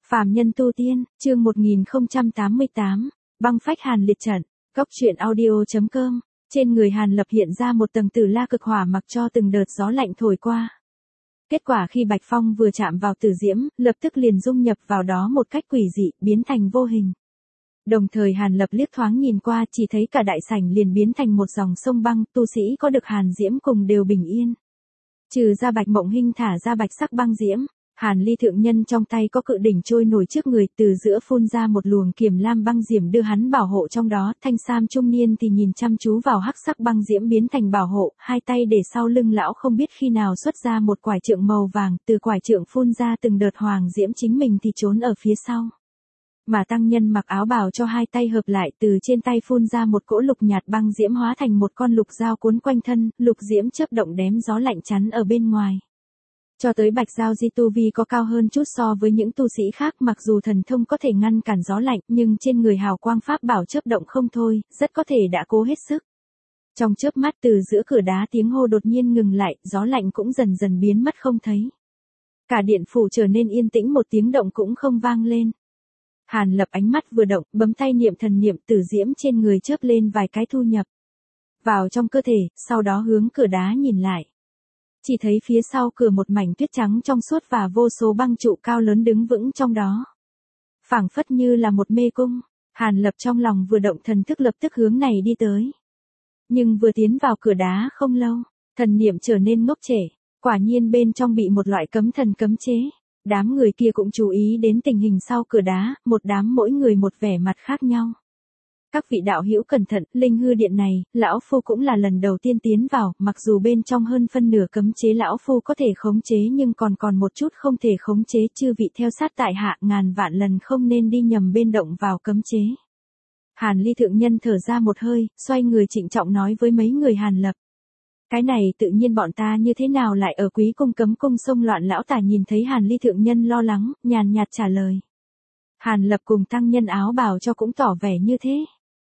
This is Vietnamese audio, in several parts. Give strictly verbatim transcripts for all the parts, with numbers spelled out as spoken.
Phàm nhân tu tiên, chương một nghìn không trăm tám mươi tám, băng phách hàn liệt trận, góc truyện audio.com, trên người Hàn Lập hiện ra một tầng tử la cực hỏa mặc cho từng đợt gió lạnh thổi qua. Kết quả khi Bạch Phong vừa chạm vào tử diễm, lập tức liền dung nhập vào đó một cách quỷ dị, biến thành vô hình. Đồng thời Hàn Lập liếc thoáng nhìn qua chỉ thấy cả đại sảnh liền biến thành một dòng sông băng, tu sĩ có được hàn diễm cùng đều bình yên. Trừ ra Bạch Mộng Hinh thả ra bạch sắc băng diễm. Hàn Ly thượng nhân trong tay có cự đỉnh trôi nổi trước người, từ giữa phun ra một luồng kiềm lam băng diễm đưa hắn bảo hộ trong đó. Thanh sam trung niên thì nhìn chăm chú vào hắc sắc băng diễm biến thành bảo hộ, hai tay để sau lưng lão không biết khi nào xuất ra một quải trượng màu vàng, từ quải trượng phun ra từng đợt hoàng diễm, chính mình thì trốn ở phía sau. Mà tăng nhân mặc áo bào cho hai tay hợp lại, từ trên tay phun ra một cỗ lục nhạt băng diễm hóa thành một con lục dao cuốn quanh thân, lục diễm chớp động đém gió lạnh chắn ở bên ngoài. Cho tới Bạch Giao Di tu vi có cao hơn chút so với những tu sĩ khác, mặc dù thần thông có thể ngăn cản gió lạnh, nhưng trên người hào quang pháp bảo chớp động không thôi, rất có thể đã cố hết sức. Trong chớp mắt từ giữa cửa đá tiếng hô đột nhiên ngừng lại, gió lạnh cũng dần dần biến mất không thấy. Cả điện phủ trở nên yên tĩnh, một tiếng động cũng không vang lên. Hàn Lập ánh mắt vừa động, bấm tay niệm thần niệm, tử diễm trên người chớp lên vài cái thu nhập vào trong cơ thể, sau đó hướng cửa đá nhìn lại. Chỉ thấy phía sau cửa một mảnh tuyết trắng trong suốt và vô số băng trụ cao lớn đứng vững trong đó. Phảng phất như là một mê cung, Hàn Lập trong lòng vừa động, thần thức lập tức hướng này đi tới. Nhưng vừa tiến vào cửa đá không lâu, thần niệm trở nên ngốc trệ, quả nhiên bên trong bị một loại cấm thần cấm chế. Đám người kia cũng chú ý đến tình hình sau cửa đá, một đám mỗi người một vẻ mặt khác nhau. Các vị đạo hữu cẩn thận, linh hư điện này, lão phu cũng là lần đầu tiên tiến vào, mặc dù bên trong hơn phân nửa cấm chế lão phu có thể khống chế nhưng còn còn một chút không thể khống chế, chư vị theo sát tại hạ, ngàn vạn lần không nên đi nhầm bên động vào cấm chế. Hàn Ly thượng nhân thở ra một hơi, xoay người trịnh trọng nói với mấy người Hàn Lập. Cái này tự nhiên bọn ta như thế nào lại ở quý cung cấm cung xông loạn? Lão tả nhìn thấy Hàn Ly thượng nhân lo lắng, nhàn nhạt trả lời. Hàn Lập cùng tăng nhân áo bào cho cũng tỏ vẻ như thế.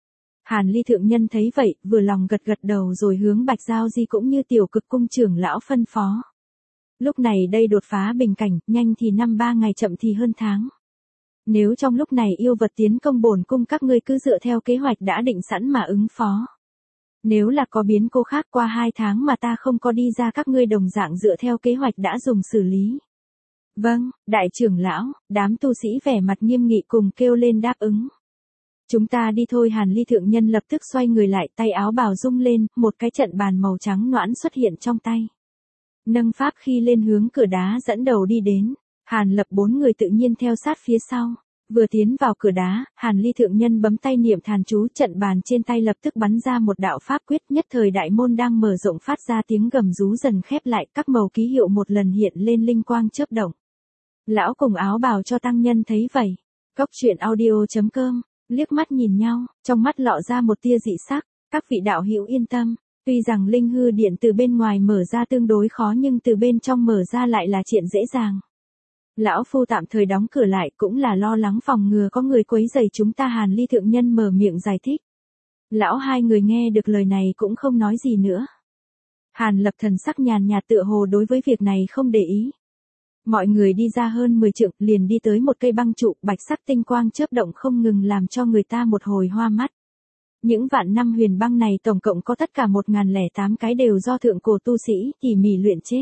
Hàn Ly thượng nhân thấy vậy, vừa lòng gật gật đầu rồi hướng Bạch Giao Di cũng như tiểu cực cung trưởng lão phân phó. Lúc này đây đột phá bình cảnh, nhanh thì năm ba ngày, chậm thì hơn tháng. Nếu trong lúc này yêu vật tiến công bổn cung, các ngươi cứ dựa theo kế hoạch đã định sẵn mà ứng phó. Nếu là có biến cố khác, qua hai tháng mà ta không có đi ra, các ngươi đồng dạng dựa theo kế hoạch đã dùng xử lý. Vâng, đại trưởng lão. Đám tu sĩ vẻ mặt nghiêm nghị cùng kêu lên đáp ứng. Chúng ta đi thôi. Hàn Ly thượng nhân lập tức xoay người lại, tay áo bào rung lên, một cái trận bàn màu trắng nõn xuất hiện trong tay. Nâng pháp khi lên hướng cửa đá dẫn đầu đi đến. Hàn Lập bốn người tự nhiên theo sát phía sau. Vừa tiến vào cửa đá, Hàn Ly thượng nhân bấm tay niệm thàn chú, trận bàn trên tay lập tức bắn ra một đạo pháp quyết, nhất thời đại môn đang mở rộng phát ra tiếng gầm rú dần khép lại, các màu ký hiệu một lần hiện lên, linh quang chớp động. Lão cùng áo bào cho tăng nhân thấy vậy, góc truyện audio.com, liếc mắt nhìn nhau, trong mắt lọ ra một tia dị sắc. Các vị đạo hữu yên tâm, tuy rằng linh hư điện từ bên ngoài mở ra tương đối khó nhưng từ bên trong mở ra lại là chuyện dễ dàng. Lão phu tạm thời đóng cửa lại cũng là lo lắng phòng ngừa có người quấy rầy chúng ta. Hàn Ly thượng nhân mở miệng giải thích. Lão hai người nghe được lời này cũng không nói gì nữa. Hàn Lập thần sắc nhàn nhạt tựa hồ đối với việc này không để ý. Mọi người đi ra hơn mười trượng, liền đi tới một cây băng trụ, bạch sắc tinh quang chớp động không ngừng làm cho người ta một hồi hoa mắt. Những vạn năm huyền băng này tổng cộng có tất cả một nghìn lẻ tám cái, đều do thượng cổ tu sĩ tỉ mỉ luyện chế.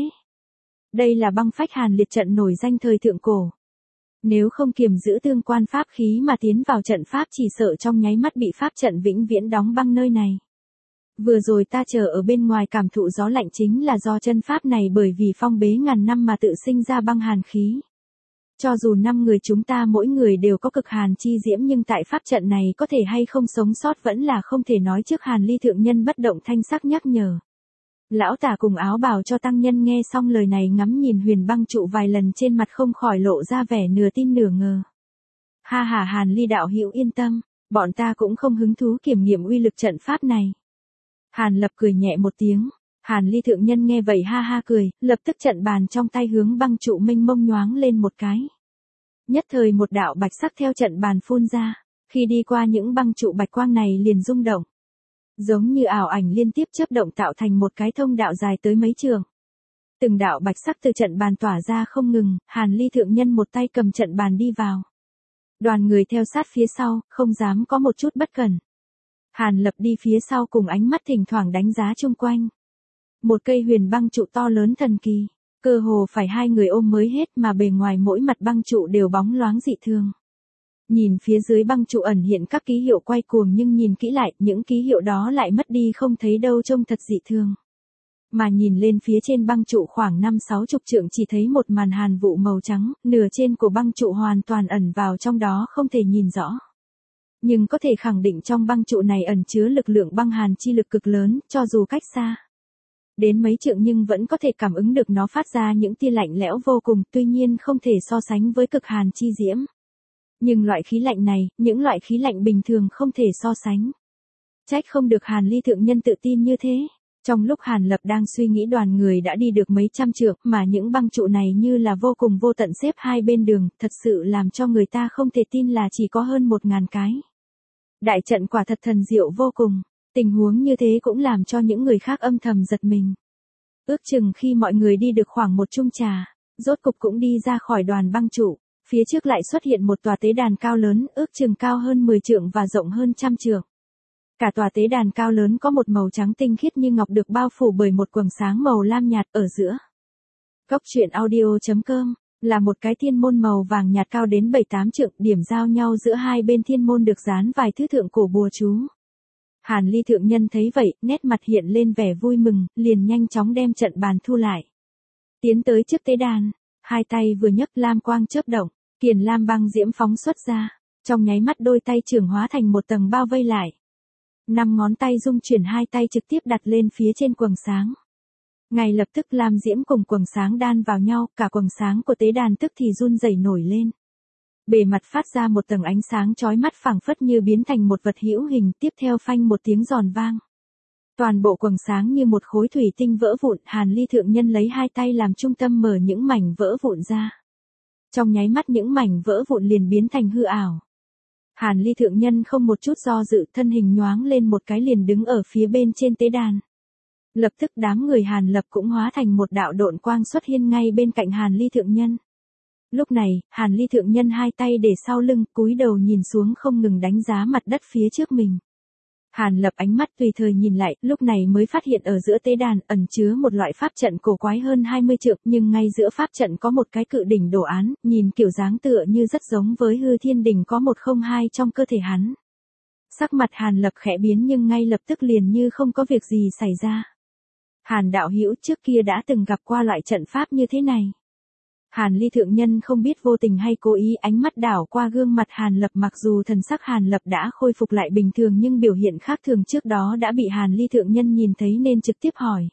Đây là băng phách hàn liệt trận nổi danh thời thượng cổ. Nếu không kiềm giữ tương quan pháp khí mà tiến vào trận pháp, chỉ sợ trong nháy mắt bị pháp trận vĩnh viễn đóng băng nơi này. Vừa rồi ta chờ ở bên ngoài cảm thụ gió lạnh chính là do chân pháp này bởi vì phong bế ngàn năm mà tự sinh ra băng hàn khí. Cho dù năm người chúng ta mỗi người đều có cực hàn chi diễm nhưng tại pháp trận này có thể hay không sống sót vẫn là không thể nói trước. Hàn Ly thượng nhân bất động thanh sắc nhắc nhở. Lão tả cùng áo bào cho tăng nhân nghe xong lời này ngắm nhìn huyền băng trụ vài lần, trên mặt không khỏi lộ ra vẻ nửa tin nửa ngờ. Ha ha, Hàn Ly đạo hữu yên tâm, bọn ta cũng không hứng thú kiểm nghiệm uy lực trận pháp này. Hàn Lập cười nhẹ một tiếng. Hàn Ly thượng nhân nghe vậy ha ha cười, lập tức trận bàn trong tay hướng băng trụ mênh mông nhoáng lên một cái. Nhất thời một đạo bạch sắc theo trận bàn phun ra, khi đi qua những băng trụ bạch quang này liền rung động. Giống như ảo ảnh liên tiếp chớp động tạo thành một cái thông đạo dài tới mấy trường. Từng đạo bạch sắc từ trận bàn tỏa ra không ngừng, Hàn Ly thượng nhân một tay cầm trận bàn đi vào. Đoàn người theo sát phía sau, không dám có một chút bất cẩn. Hàn Lập đi phía sau cùng ánh mắt thỉnh thoảng đánh giá chung quanh. Một cây huyền băng trụ to lớn thần kỳ, cơ hồ phải hai người ôm mới hết mà bề ngoài mỗi mặt băng trụ đều bóng loáng dị thường. Nhìn phía dưới băng trụ ẩn hiện các ký hiệu quay cuồng nhưng nhìn kỹ lại, những ký hiệu đó lại mất đi không thấy đâu, trông thật dị thường. Mà nhìn lên phía trên băng trụ khoảng năm sáu chục trượng chỉ thấy một màn hàn vụ màu trắng, nửa trên của băng trụ hoàn toàn ẩn vào trong đó không thể nhìn rõ. Nhưng có thể khẳng định trong băng trụ này ẩn chứa lực lượng băng hàn chi lực cực lớn, cho dù cách xa đến mấy trượng nhưng vẫn có thể cảm ứng được nó phát ra những tia lạnh lẽo vô cùng, tuy nhiên không thể so sánh với cực hàn chi diễm. Nhưng loại khí lạnh này, những loại khí lạnh bình thường không thể so sánh. Trách không được Hàn Ly thượng nhân tự tin như thế. Trong lúc Hàn Lập đang suy nghĩ, đoàn người đã đi được mấy trăm trượng mà những băng trụ này như là vô cùng vô tận xếp hai bên đường, thật sự làm cho người ta không thể tin là chỉ có hơn một ngàn cái. Đại trận quả thật thần diệu vô cùng, tình huống như thế cũng làm cho những người khác âm thầm giật mình. Ước chừng khi mọi người đi được khoảng một chung trà, rốt cục cũng đi ra khỏi đoàn băng trụ, phía trước lại xuất hiện một tòa tế đàn cao lớn, ước chừng cao hơn mười trượng và rộng hơn trăm trượng. Cả tòa tế đàn cao lớn có một màu trắng tinh khiết như ngọc được bao phủ bởi một quầng sáng màu lam nhạt ở giữa. Cốc truyện audio chấm com là một cái thiên môn màu vàng nhạt cao đến bảy tám trượng, điểm giao nhau giữa hai bên thiên môn được dán vài thứ thượng cổ bùa chú. Hàn Ly thượng nhân thấy vậy, nét mặt hiện lên vẻ vui mừng, liền nhanh chóng đem trận bàn thu lại. Tiến tới trước tế đàn, hai tay vừa nhấc, lam quang chớp động, kiền lam băng diễm phóng xuất ra, trong nháy mắt đôi tay trưởng hóa thành một tầng bao vây lại. Năm ngón tay dung chuyển, hai tay trực tiếp đặt lên phía trên quầng sáng. Ngay lập tức lam diễm cùng quầng sáng đan vào nhau, cả quầng sáng của tế đàn tức thì run rẩy nổi lên. Bề mặt phát ra một tầng ánh sáng chói mắt phảng phất như biến thành một vật hữu hình, tiếp theo phanh một tiếng giòn vang. Toàn bộ quầng sáng như một khối thủy tinh vỡ vụn, Hàn Ly thượng nhân lấy hai tay làm trung tâm mở những mảnh vỡ vụn ra. Trong nháy mắt những mảnh vỡ vụn liền biến thành hư ảo. Hàn Ly thượng nhân không một chút do dự, thân hình nhoáng lên một cái liền đứng ở phía bên trên tế đàn. Lập tức đám người Hàn Lập cũng hóa thành một đạo độn quang xuất hiện ngay bên cạnh Hàn Ly thượng nhân. Lúc này, Hàn Ly thượng nhân hai tay để sau lưng, cúi đầu nhìn xuống không ngừng đánh giá mặt đất phía trước mình. Hàn Lập ánh mắt tùy thời nhìn lại, lúc này mới phát hiện ở giữa tế đàn ẩn chứa một loại pháp trận cổ quái hơn hai mươi trượng, nhưng ngay giữa pháp trận có một cái cự đỉnh đồ án, nhìn kiểu dáng tựa như rất giống với hư thiên đỉnh có một không hai trong cơ thể hắn. Sắc mặt Hàn Lập khẽ biến nhưng ngay lập tức liền như không có việc gì xảy ra. Hàn đạo hữu, trước kia đã từng gặp qua loại trận pháp như thế này. Hàn Ly thượng nhân không biết vô tình hay cố ý ánh mắt đảo qua gương mặt Hàn Lập, mặc dù thần sắc Hàn Lập đã khôi phục lại bình thường nhưng biểu hiện khác thường trước đó đã bị Hàn Ly thượng nhân nhìn thấy nên trực tiếp hỏi.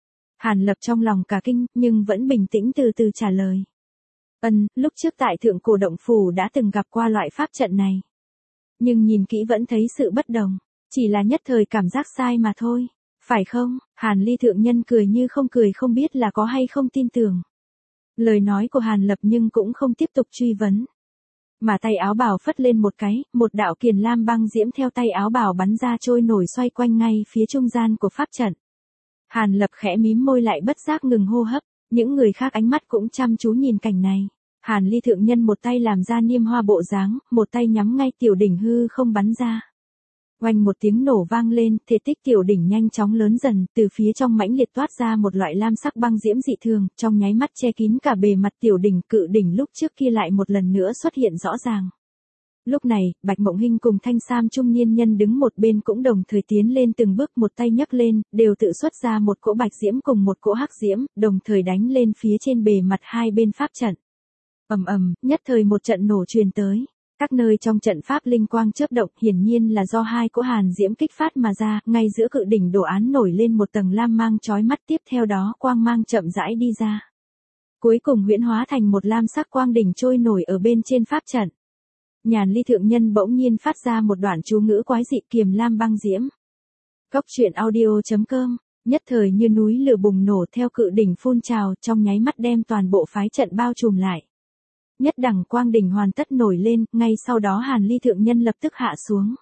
Hàn Lập trong lòng cả kinh nhưng vẫn bình tĩnh từ từ trả lời. Ân, lúc trước tại thượng cổ động phủ đã từng gặp qua loại pháp trận này. Nhưng nhìn kỹ vẫn thấy sự bất đồng, chỉ là nhất thời cảm giác sai mà thôi, phải không? Hàn Ly thượng nhân cười như không cười, không biết là có hay không tin tưởng lời nói của Hàn Lập nhưng cũng không tiếp tục truy vấn. Mà tay áo bào phất lên một cái, một đạo kiền lam băng diễm theo tay áo bào bắn ra trôi nổi xoay quanh ngay phía trung gian của pháp trận. Hàn Lập khẽ mím môi lại bất giác ngừng hô hấp, những người khác ánh mắt cũng chăm chú nhìn cảnh này. Hàn Ly thượng nhân một tay làm ra niêm hoa bộ dáng, một tay nhắm ngay tiểu đỉnh hư không bắn ra. Oanh một tiếng nổ vang lên, thể tích tiểu đỉnh nhanh chóng lớn dần, từ phía trong mãnh liệt toát ra một loại lam sắc băng diễm dị thường, trong nháy mắt che kín cả bề mặt tiểu đỉnh. Cự đỉnh lúc trước kia lại một lần nữa xuất hiện rõ ràng. Lúc này, Bạch Mộng Hinh cùng Thanh Sam trung niên nhân đứng một bên cũng đồng thời tiến lên từng bước, một tay nhấc lên, đều tự xuất ra một cỗ bạch diễm cùng một cỗ hắc diễm, đồng thời đánh lên phía trên bề mặt hai bên pháp trận. Ầm ầm, nhất thời một trận nổ truyền tới. Các nơi trong trận pháp linh quang chớp động, hiển nhiên là do hai cỗ hàn diễm kích phát mà ra, ngay giữa cự đỉnh đồ án nổi lên một tầng lam mang chói mắt, tiếp theo đó quang mang chậm rãi đi ra. Cuối cùng huyễn hóa thành một lam sắc quang đỉnh trôi nổi ở bên trên pháp trận. Nhàn Ly thượng nhân bỗng nhiên phát ra một đoạn chú ngữ quái dị, kiềm lam băng diễm. Cốc truyện audio chấm com, nhất thời như núi lửa bùng nổ theo cự đỉnh phun trào, trong nháy mắt đem toàn bộ phái trận bao trùm lại. Nhất đẳng quang đỉnh hoàn tất nổi lên, ngay sau đó Hàn Ly thượng nhân lập tức hạ xuống.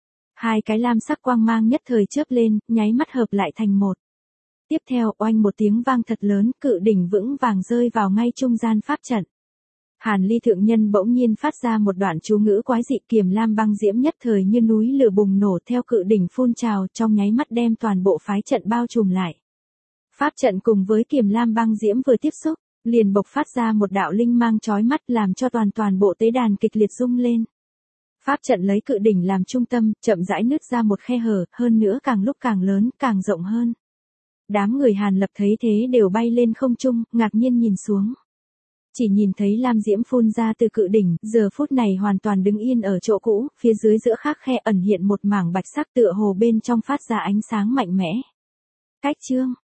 Hai cái lam sắc quang mang nhất thời chớp lên, nháy mắt hợp lại thành một. Tiếp theo, oanh một tiếng vang thật lớn, cự đỉnh vững vàng rơi vào ngay trung gian pháp trận. Hàn Ly thượng nhân bỗng nhiên phát ra một đoạn chú ngữ quái dị, Kiềm Lam băng diễm nhất thời như núi lửa bùng nổ theo cự đỉnh phun trào, trong nháy mắt đem toàn bộ phái trận bao trùm lại. Pháp trận cùng với Kiềm Lam băng diễm vừa tiếp xúc, liền bộc phát ra một đạo linh mang chói mắt làm cho toàn toàn bộ tế đàn kịch liệt rung lên. Pháp trận lấy cự đỉnh làm trung tâm, chậm rãi nứt ra một khe hở, hơn nữa càng lúc càng lớn, càng rộng hơn. Đám người Hàn Lập thấy thế đều bay lên không trung, ngạc nhiên nhìn xuống. Chỉ nhìn thấy lam diễm phun ra từ cự đỉnh, giờ phút này hoàn toàn đứng yên ở chỗ cũ, phía dưới giữa khác khe ẩn hiện một mảng bạch sắc tựa hồ bên trong phát ra ánh sáng mạnh mẽ. Cách chương